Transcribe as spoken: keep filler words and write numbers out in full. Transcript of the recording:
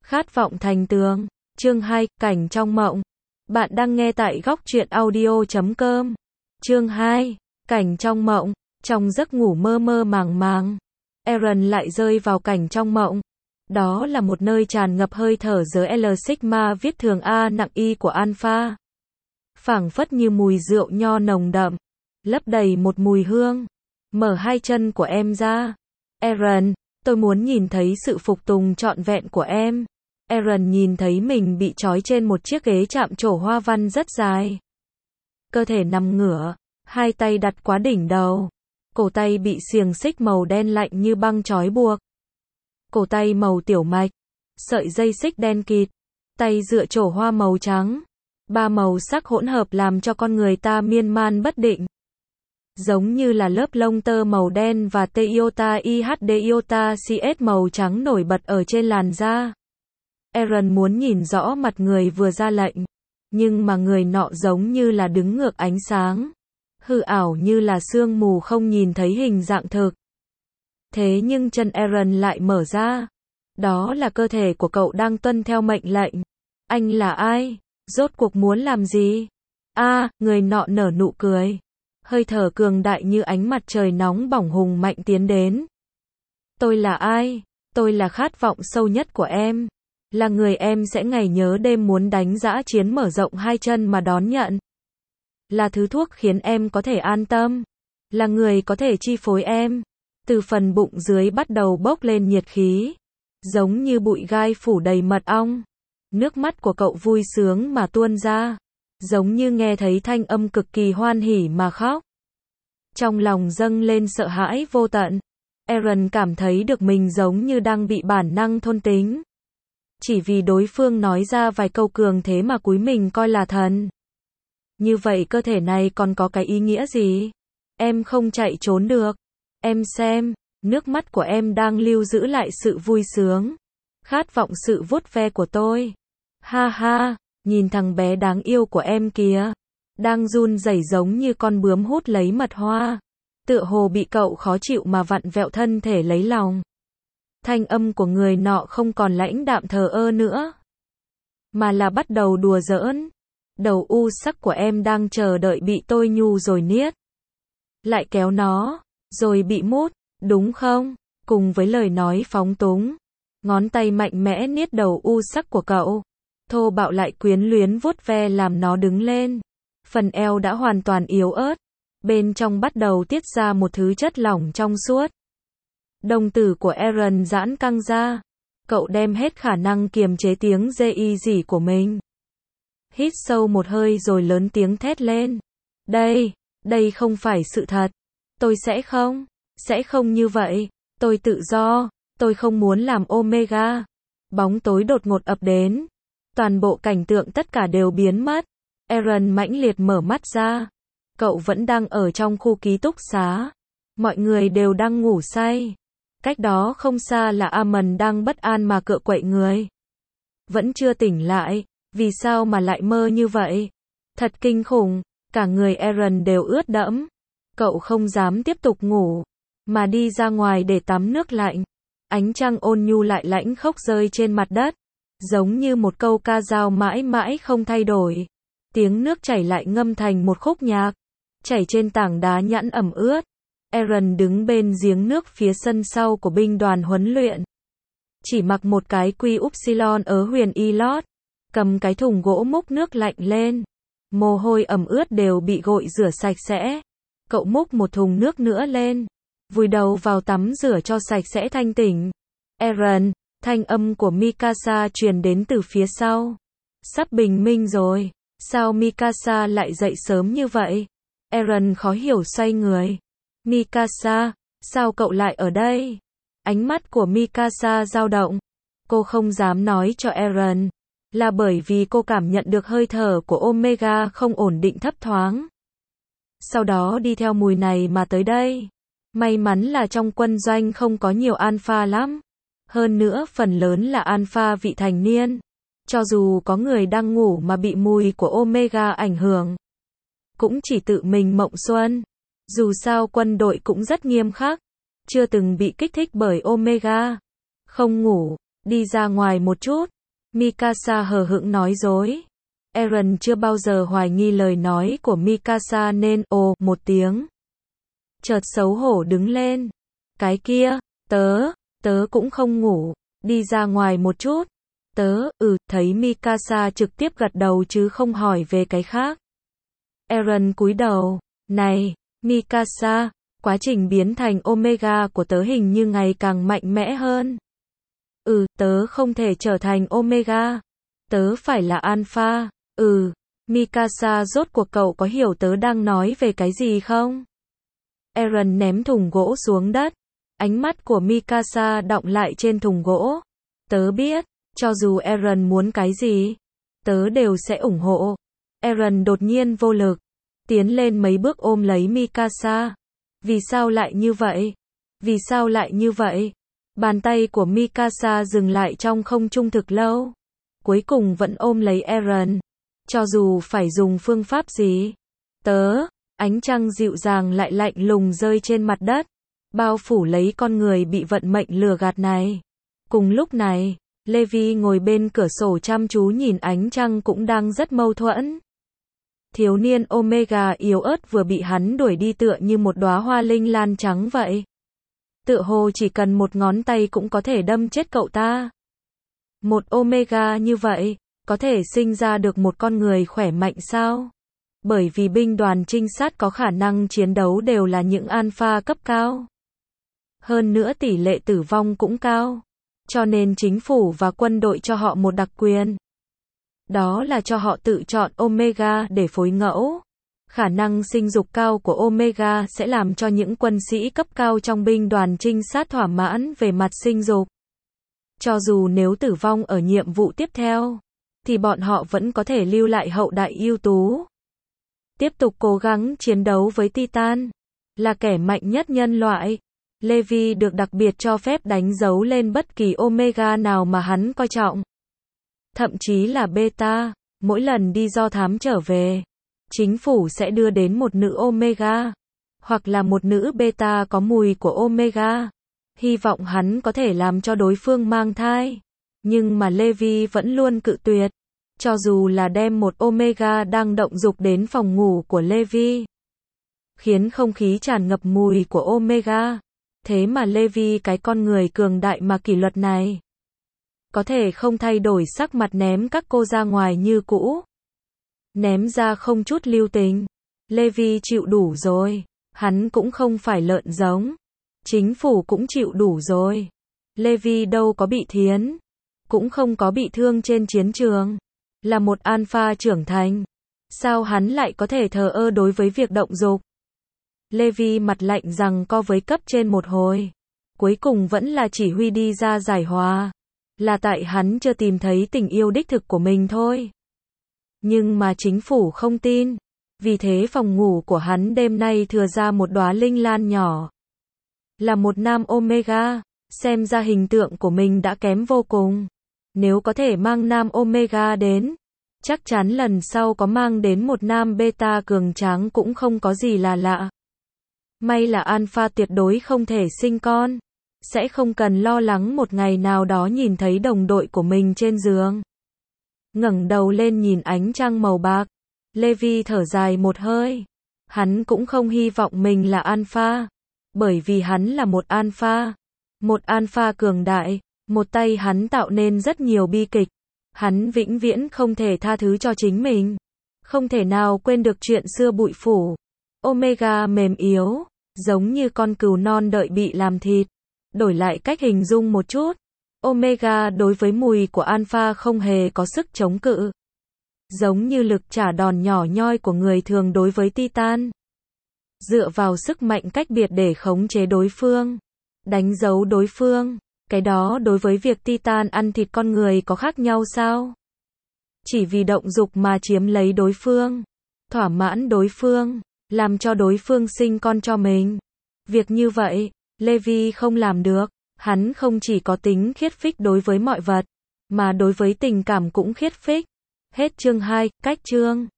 Khát vọng thành tường. Chương hai, cảnh trong mộng. Bạn đang nghe tại góc truyện audio chấm com. Chương hai, cảnh trong mộng. Trong giấc ngủ mơ mơ màng màng, Eren lại rơi vào cảnh trong mộng. Đó là một nơi tràn ngập hơi thở giới L Sigma viết thường A nặng Y của Alpha. Phảng phất như mùi rượu nho nồng đậm, lấp đầy một mùi hương. Mở hai chân của em ra. Eren, tôi muốn nhìn thấy sự phục tùng trọn vẹn của em. Eren nhìn thấy mình bị trói trên một chiếc ghế chạm trổ hoa văn rất dài. Cơ thể nằm ngửa, hai tay đặt quá đỉnh đầu. Cổ tay bị xiềng xích màu đen lạnh như băng trói buộc. Cổ tay màu tiểu mạch, sợi dây xích đen kịt, tay dựa trổ hoa màu trắng. Ba màu sắc hỗn hợp làm cho con người ta miên man bất định. Giống như là lớp lông tơ màu đen và tê iota i hát đê iota xê ét màu trắng nổi bật ở trên làn da. Eren muốn nhìn rõ mặt người vừa ra lệnh, nhưng mà người nọ giống như là đứng ngược ánh sáng, hư ảo như là sương mù không nhìn thấy hình dạng thực. Thế nhưng chân Eren lại mở ra. Đó là cơ thể của cậu đang tuân theo mệnh lệnh. Anh là ai? Rốt cuộc muốn làm gì? A, à, người nọ nở nụ cười. Hơi thở cường đại như ánh mặt trời nóng bỏng hùng mạnh tiến đến. Tôi là ai? Tôi là khát vọng sâu nhất của em. Là người em sẽ ngày nhớ đêm muốn đánh dã chiến mở rộng hai chân mà đón nhận. Là thứ thuốc khiến em có thể an tâm. Là người có thể chi phối em. Từ phần bụng dưới bắt đầu bốc lên nhiệt khí. Giống như bụi gai phủ đầy mật ong. Nước mắt của cậu vui sướng mà tuôn ra. Giống như nghe thấy thanh âm cực kỳ hoan hỉ mà khóc. Trong lòng dâng lên sợ hãi vô tận. Eren cảm thấy được mình giống như đang bị bản năng thôn tính. Chỉ vì đối phương nói ra vài câu cường thế mà cúi mình coi là thần. Như vậy cơ thể này còn có cái ý nghĩa gì? Em không chạy trốn được. Em xem, nước mắt của em đang lưu giữ lại sự vui sướng. Khát vọng sự vuốt ve của tôi. Ha ha, nhìn thằng bé đáng yêu của em kìa. Đang run rẩy giống như con bướm hút lấy mật hoa. Tựa hồ bị cậu khó chịu mà vặn vẹo thân thể lấy lòng. Thanh âm của người nọ không còn lãnh đạm thờ ơ nữa, mà là bắt đầu đùa giỡn. Đầu u sắc của em đang chờ đợi bị tôi nhu rồi niết. Lại kéo nó, rồi bị mút, đúng không? Cùng với lời nói phóng túng, ngón tay mạnh mẽ niết đầu u sắc của cậu. Thô bạo lại quyến luyến vuốt ve làm nó đứng lên. Phần eo đã hoàn toàn yếu ớt. Bên trong bắt đầu tiết ra một thứ chất lỏng trong suốt. Đồng tử của Eren giãn căng ra. Cậu đem hết khả năng kiềm chế tiếng dê y dỉ của mình. Hít sâu một hơi rồi lớn tiếng thét lên. Đây, đây không phải sự thật. Tôi sẽ không, sẽ không như vậy. Tôi tự do, tôi không muốn làm Omega. Bóng tối đột ngột ập đến. Toàn bộ cảnh tượng tất cả đều biến mất. Eren mãnh liệt mở mắt ra. Cậu vẫn đang ở trong khu ký túc xá. Mọi người đều đang ngủ say. Cách đó không xa là Amon đang bất an mà cựa quậy người. Vẫn chưa tỉnh lại. Vì sao mà lại mơ như vậy? Thật kinh khủng. Cả người Eren đều ướt đẫm. Cậu không dám tiếp tục ngủ, mà đi ra ngoài để tắm nước lạnh. Ánh trăng ôn nhu lại lãnh khốc rơi trên mặt đất. Giống như một câu ca dao mãi mãi không thay đổi. Tiếng nước chảy lại ngâm thành một khúc nhạc. Chảy trên tảng đá nhẵn ẩm ướt. Eren đứng bên giếng nước phía sân sau của binh đoàn huấn luyện. Chỉ mặc một cái quy upsilon ở huyền y lót. Cầm cái thùng gỗ múc nước lạnh lên. Mồ hôi ẩm ướt đều bị gội rửa sạch sẽ. Cậu múc một thùng nước nữa lên. Vùi đầu vào tắm rửa cho sạch sẽ thanh tỉnh. Eren, thanh âm của Mikasa truyền đến từ phía sau. Sắp bình minh rồi. Sao Mikasa lại dậy sớm như vậy? Eren khó hiểu xoay người. Mikasa, sao cậu lại ở đây? Ánh mắt của Mikasa dao động. Cô không dám nói cho Eren. Là bởi vì cô cảm nhận được hơi thở của Omega không ổn định thấp thoáng. Sau đó đi theo mùi này mà tới đây. May mắn là trong quân doanh không có nhiều alpha lắm. Hơn nữa phần lớn là alpha vị thành niên. Cho dù có người đang ngủ mà bị mùi của Omega ảnh hưởng, cũng chỉ tự mình mộng xuân. Dù sao quân đội cũng rất nghiêm khắc. Chưa từng bị kích thích bởi Omega. Không ngủ, đi ra ngoài một chút. Mikasa hờ hững nói dối. Eren chưa bao giờ hoài nghi lời nói của Mikasa nên ồ một tiếng. Chợt xấu hổ đứng lên. Cái kia, tớ, tớ cũng không ngủ, đi ra ngoài một chút. Tớ, ừ, thấy Mikasa trực tiếp gật đầu chứ không hỏi về cái khác. Eren cúi đầu, này, Mikasa, quá trình biến thành Omega của tớ hình như ngày càng mạnh mẽ hơn. Ừ, tớ không thể trở thành Omega. Tớ phải là Alpha. Ừ, Mikasa rốt cuộc cậu có hiểu tớ đang nói về cái gì không? Eren ném thùng gỗ xuống đất. Ánh mắt của Mikasa đọng lại trên thùng gỗ. Tớ biết, cho dù Eren muốn cái gì, tớ đều sẽ ủng hộ. Eren đột nhiên vô lực, tiến lên mấy bước ôm lấy Mikasa. Vì sao lại như vậy? Vì sao lại như vậy? Bàn tay của Mikasa dừng lại trong không trung thực lâu. Cuối cùng vẫn ôm lấy Eren. Cho dù phải dùng phương pháp gì. Tớ, ánh trăng dịu dàng lại lạnh lùng rơi trên mặt đất. Bao phủ lấy con người bị vận mệnh lừa gạt này. Cùng lúc này, Levi ngồi bên cửa sổ chăm chú nhìn ánh trăng cũng đang rất mâu thuẫn. Thiếu niên Omega yếu ớt vừa bị hắn đuổi đi tựa như một đóa hoa linh lan trắng vậy. Tựa hồ chỉ cần một ngón tay cũng có thể đâm chết cậu ta. Một Omega như vậy, có thể sinh ra được một con người khỏe mạnh sao? Bởi vì binh đoàn trinh sát có khả năng chiến đấu đều là những alpha cấp cao. Hơn nữa tỷ lệ tử vong cũng cao. Cho nên chính phủ và quân đội cho họ một đặc quyền. Đó là cho họ tự chọn Omega để phối ngẫu. Khả năng sinh dục cao của Omega sẽ làm cho những quân sĩ cấp cao trong binh đoàn trinh sát thỏa mãn về mặt sinh dục. Cho dù nếu tử vong ở nhiệm vụ tiếp theo, thì bọn họ vẫn có thể lưu lại hậu đại ưu tú. Tiếp tục cố gắng chiến đấu với Titan. Là kẻ mạnh nhất nhân loại. Levi được đặc biệt cho phép đánh dấu lên bất kỳ Omega nào mà hắn coi trọng. Thậm chí là Beta. Mỗi lần đi do thám trở về, chính phủ sẽ đưa đến một nữ Omega. Hoặc là một nữ Beta có mùi của Omega. Hy vọng hắn có thể làm cho đối phương mang thai. Nhưng mà Levi vẫn luôn cự tuyệt. Cho dù là đem một Omega đang động dục đến phòng ngủ của Levi. Khiến không khí tràn ngập mùi của Omega. Thế mà Levi cái con người cường đại mà kỷ luật này. Có thể không thay đổi sắc mặt ném các cô ra ngoài như cũ. Ném ra không chút lưu tình. Levi chịu đủ rồi. Hắn cũng không phải lợn giống. Chính phủ cũng chịu đủ rồi. Levi đâu có bị thiến. Cũng không có bị thương trên chiến trường. Là một alpha trưởng thành. Sao hắn lại có thể thờ ơ đối với việc động dục? Levi mặt lạnh rằng co với cấp trên một hồi. Cuối cùng vẫn là chỉ huy đi ra giải hòa. Là tại hắn chưa tìm thấy tình yêu đích thực của mình thôi. Nhưng mà chính phủ không tin. Vì thế phòng ngủ của hắn đêm nay thừa ra một đóa linh lan nhỏ. Là một nam Omega. Xem ra hình tượng của mình đã kém vô cùng. Nếu có thể mang nam Omega đến, chắc chắn lần sau có mang đến một nam Beta cường tráng cũng không có gì là lạ. May là Alpha tuyệt đối không thể sinh con. Sẽ không cần lo lắng một ngày nào đó nhìn thấy đồng đội của mình trên giường. Ngẩng đầu lên nhìn ánh trăng màu bạc. Levi thở dài một hơi. Hắn cũng không hy vọng mình là Alpha. Bởi vì hắn là một Alpha. Một Alpha cường đại. Một tay hắn tạo nên rất nhiều bi kịch. Hắn vĩnh viễn không thể tha thứ cho chính mình. Không thể nào quên được chuyện xưa bụi phủ. Omega mềm yếu. Giống như con cừu non đợi bị làm thịt. Đổi lại cách hình dung một chút. Omega đối với mùi của Alpha không hề có sức chống cự. Giống như lực trả đòn nhỏ nhoi của người thường đối với Titan. Dựa vào sức mạnh cách biệt để khống chế đối phương. Đánh dấu đối phương. Cái đó đối với việc Titan ăn thịt con người có khác nhau sao? Chỉ vì động dục mà chiếm lấy đối phương. Thỏa mãn đối phương. Làm cho đối phương sinh con cho mình. Việc như vậy, Levi không làm được. Hắn không chỉ có tính khiết phích đối với mọi vật, mà đối với tình cảm cũng khiết phích. Hết chương hai, cách chương.